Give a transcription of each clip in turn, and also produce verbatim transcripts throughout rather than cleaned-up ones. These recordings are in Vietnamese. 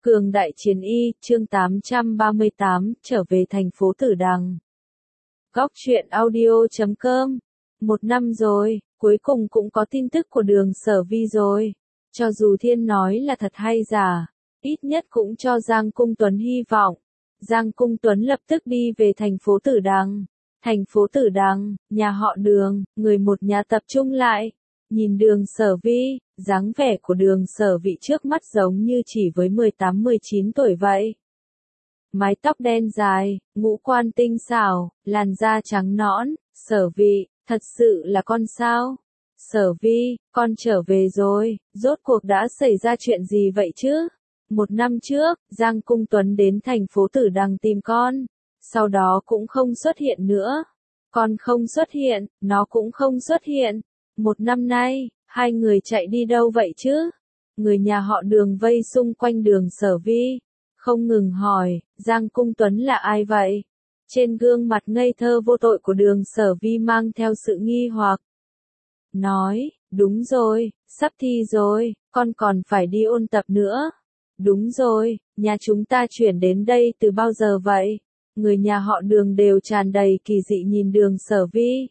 Cường đại chiến y, chương tám trăm ba mươi tám, trở về thành phố Tử Đằng. Góc truyện audio chấm com. Một năm rồi, cuối cùng cũng có tin tức của Đường Sở Vi rồi. Cho dù Thiên nói là thật hay giả, ít nhất cũng cho Giang Cung Tuấn hy vọng. Giang Cung Tuấn lập tức đi về thành phố Tử Đằng. Thành phố Tử Đằng, nhà họ Đường, người một nhà tập trung lại. Nhìn Đường Sở Vi, dáng vẻ của Đường Sở Vi trước mắt giống như chỉ với mười tám mười chín tuổi vậy. Mái tóc đen dài, ngũ quan tinh xảo, làn da trắng nõn. Sở Vi, thật sự là con sao? Sở Vi, con trở về rồi, rốt cuộc đã xảy ra chuyện gì vậy chứ? Một năm trước, Giang Cung Tuấn đến thành phố Tử Đằng tìm con, sau đó cũng không xuất hiện nữa. Con không xuất hiện, nó cũng không xuất hiện. Một năm nay, hai người chạy đi đâu vậy chứ? Người nhà họ Đường vây xung quanh Đường Sở Vi, không ngừng hỏi, Giang Cung Tuấn là ai vậy? Trên gương mặt ngây thơ vô tội của Đường Sở Vi mang theo sự nghi hoặc. Nói, đúng rồi, sắp thi rồi, con còn phải đi ôn tập nữa. Đúng rồi, nhà chúng ta chuyển đến đây từ bao giờ vậy? Người nhà họ Đường đều tràn đầy kỳ dị nhìn Đường Sở Vi.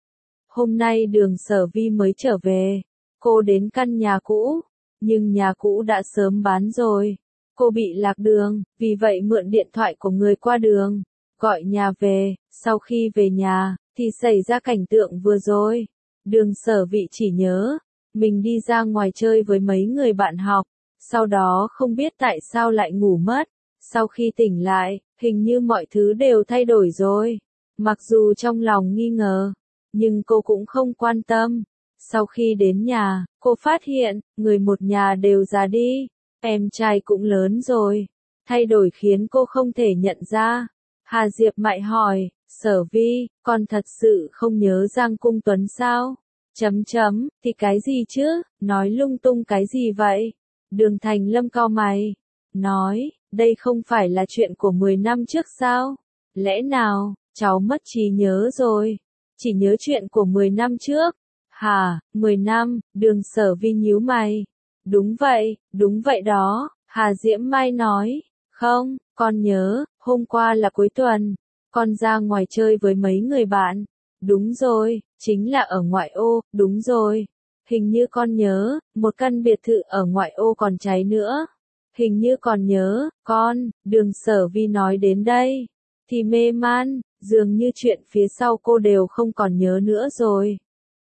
Hôm nay Đường Sở Vi mới trở về, cô đến căn nhà cũ, nhưng nhà cũ đã sớm bán rồi. Cô bị lạc đường, vì vậy mượn điện thoại của người qua đường, gọi nhà về. Sau khi về nhà, thì xảy ra cảnh tượng vừa rồi. Đường Sở Vi chỉ nhớ, mình đi ra ngoài chơi với mấy người bạn học, sau đó không biết tại sao lại ngủ mất. Sau khi tỉnh lại, hình như mọi thứ đều thay đổi rồi. Mặc dù trong lòng nghi ngờ, nhưng cô cũng không quan tâm. Sau khi đến nhà, cô phát hiện, người một nhà đều già đi. Em trai cũng lớn rồi. Thay đổi khiến cô không thể nhận ra. Hà Diệp Mại hỏi, Sở Vi, con thật sự không nhớ Giang Cung Tuấn sao? Chấm chấm, thì cái gì chứ, nói lung tung cái gì vậy? Đường Thành Lâm cau mày, nói, đây không phải là chuyện của mười năm trước sao? Lẽ nào, cháu mất trí nhớ rồi? Chỉ nhớ chuyện của mười năm trước. Hả, mười năm, Đường Sở Vi nhíu mày. Đúng vậy, đúng vậy đó, Hà Diễm Mai nói. Không, con nhớ, hôm qua là cuối tuần, con ra ngoài chơi với mấy người bạn. Đúng rồi, chính là ở ngoại ô, đúng rồi. Hình như con nhớ, một căn biệt thự ở ngoại ô còn cháy nữa. Hình như còn nhớ, con, Đường Sở Vi nói đến đây, thì mê man, dường như chuyện phía sau cô đều không còn nhớ nữa rồi.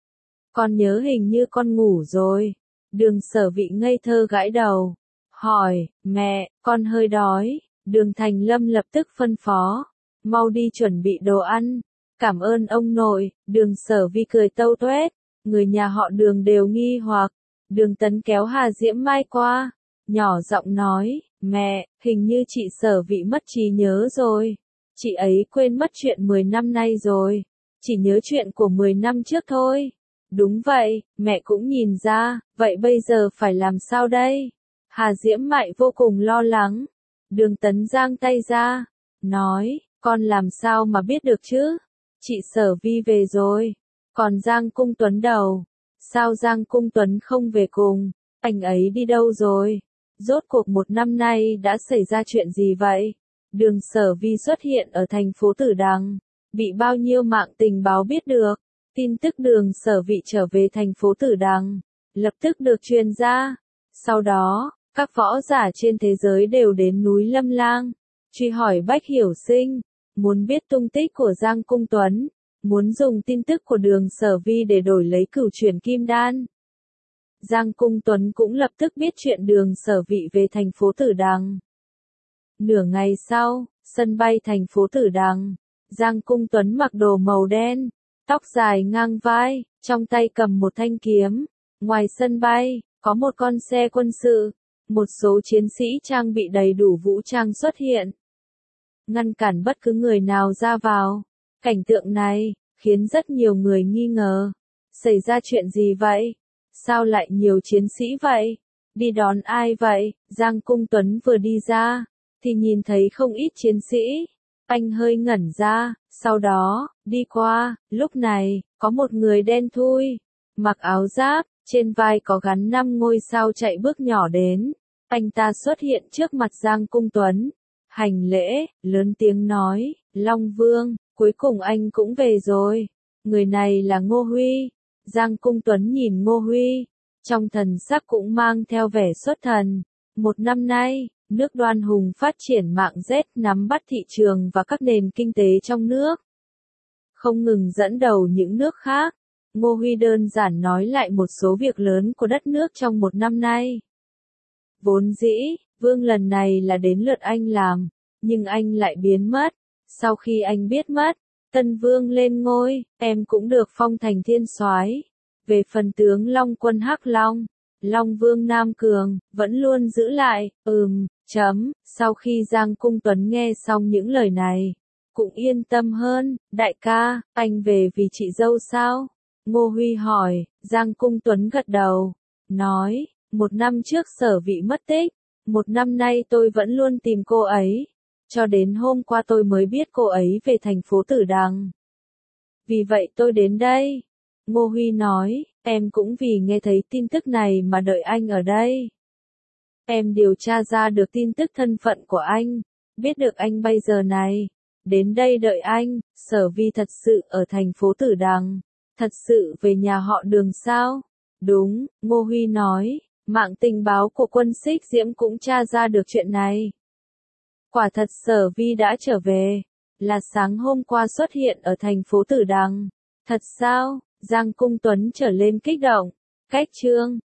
Con nhớ hình như con ngủ rồi. Đường Sở Vi ngây thơ gãi đầu, hỏi, mẹ, con hơi đói. Đường Thành Lâm lập tức phân phó, mau đi chuẩn bị đồ ăn. Cảm ơn ông nội. Đường Sở Vi cười tâu tuét. Người nhà họ Đường đều nghi hoặc. Đường Tấn kéo Hà Diễm Mai qua, nhỏ giọng nói, mẹ, hình như chị Sở Vi mất trí nhớ rồi. Chị ấy quên mất chuyện mười năm nay rồi. Chỉ nhớ chuyện của mười năm trước thôi. Đúng vậy, mẹ cũng nhìn ra, vậy bây giờ phải làm sao đây? Hà Diễm Mại vô cùng lo lắng. Đường Tấn giang tay ra, nói, con làm sao mà biết được chứ? Chị Sở Vi về rồi. Còn Giang Cung Tuấn đâu? Sao Giang Cung Tuấn không về cùng? Anh ấy đi đâu rồi? Rốt cuộc một năm nay đã xảy ra chuyện gì vậy? Đường Sở Vi xuất hiện ở thành phố Tử Đằng, bị bao nhiêu mạng tình báo biết được. Tin tức Đường Sở Vi trở về thành phố Tử Đằng, lập tức được truyền ra. Sau đó, các võ giả trên thế giới đều đến núi Lâm Lang, truy hỏi Bách Hiểu Sinh, muốn biết tung tích của Giang Cung Tuấn, muốn dùng tin tức của Đường Sở Vi để đổi lấy cửu chuyển kim đan. Giang Cung Tuấn cũng lập tức biết chuyện Đường Sở Vi về thành phố Tử Đằng. Nửa ngày sau, sân bay thành phố Tử Đằng, Giang Cung Tuấn mặc đồ màu đen, tóc dài ngang vai, trong tay cầm một thanh kiếm. Ngoài sân bay, có một con xe quân sự, một số chiến sĩ trang bị đầy đủ vũ trang xuất hiện, ngăn cản bất cứ người nào ra vào. Cảnh tượng này khiến rất nhiều người nghi ngờ, xảy ra chuyện gì vậy? Sao lại nhiều chiến sĩ vậy? Đi đón ai vậy? Giang Cung Tuấn vừa đi ra, thì nhìn thấy không ít chiến sĩ. Anh hơi ngẩn ra, sau đó, đi qua. Lúc này, có một người đen thui, mặc áo giáp, trên vai có gắn năm ngôi sao chạy bước nhỏ đến. anh ta xuất hiện trước mặt Giang Cung Tuấn, hành lễ, lớn tiếng nói, Long Vương, cuối cùng anh cũng về rồi. Người này là Ngô Huy. Giang Cung Tuấn nhìn Ngô Huy, trong thần sắc cũng mang theo vẻ xuất thần. Một năm nay, nước Đoan Hùng phát triển mạng rét nắm bắt thị trường và các nền kinh tế trong nước, không ngừng dẫn đầu những nước khác. Ngô Huy đơn giản nói lại một số việc lớn của đất nước trong một năm nay. Vốn dĩ, Vương lần này là đến lượt anh làm, nhưng anh lại biến mất. Sau khi anh biết mất, Tân Vương lên ngôi, em cũng được phong thành thiên soái. Về phần tướng Long Quân Hắc Long, Long Vương Nam Cường, vẫn luôn giữ lại, ừm, chấm. Sau khi Giang Cung Tuấn nghe xong những lời này, cũng yên tâm hơn. Đại ca, anh về vì chị dâu sao? Ngô Huy hỏi. Giang Cung Tuấn gật đầu, nói, một năm trước Sở Vị mất tích, một năm nay tôi vẫn luôn tìm cô ấy, cho đến hôm qua tôi mới biết cô ấy về thành phố Tử Đằng. Vì vậy tôi đến đây. Ngô Huy nói, em cũng vì nghe thấy tin tức này mà đợi anh ở đây. Em điều tra ra được tin tức thân phận của anh, biết được anh bây giờ này, đến đây đợi anh. Sở Vi thật sự ở thành phố Tử Đằng, thật sự về nhà họ Đường sao? Đúng, Ngô Huy nói, mạng tình báo của quân Xích Diễm cũng tra ra được chuyện này. Quả thật Sở Vi đã trở về, là sáng hôm qua xuất hiện ở thành phố Tử Đằng. Thật sao? Giang Cung Tuấn trở lên kích động. Cách chương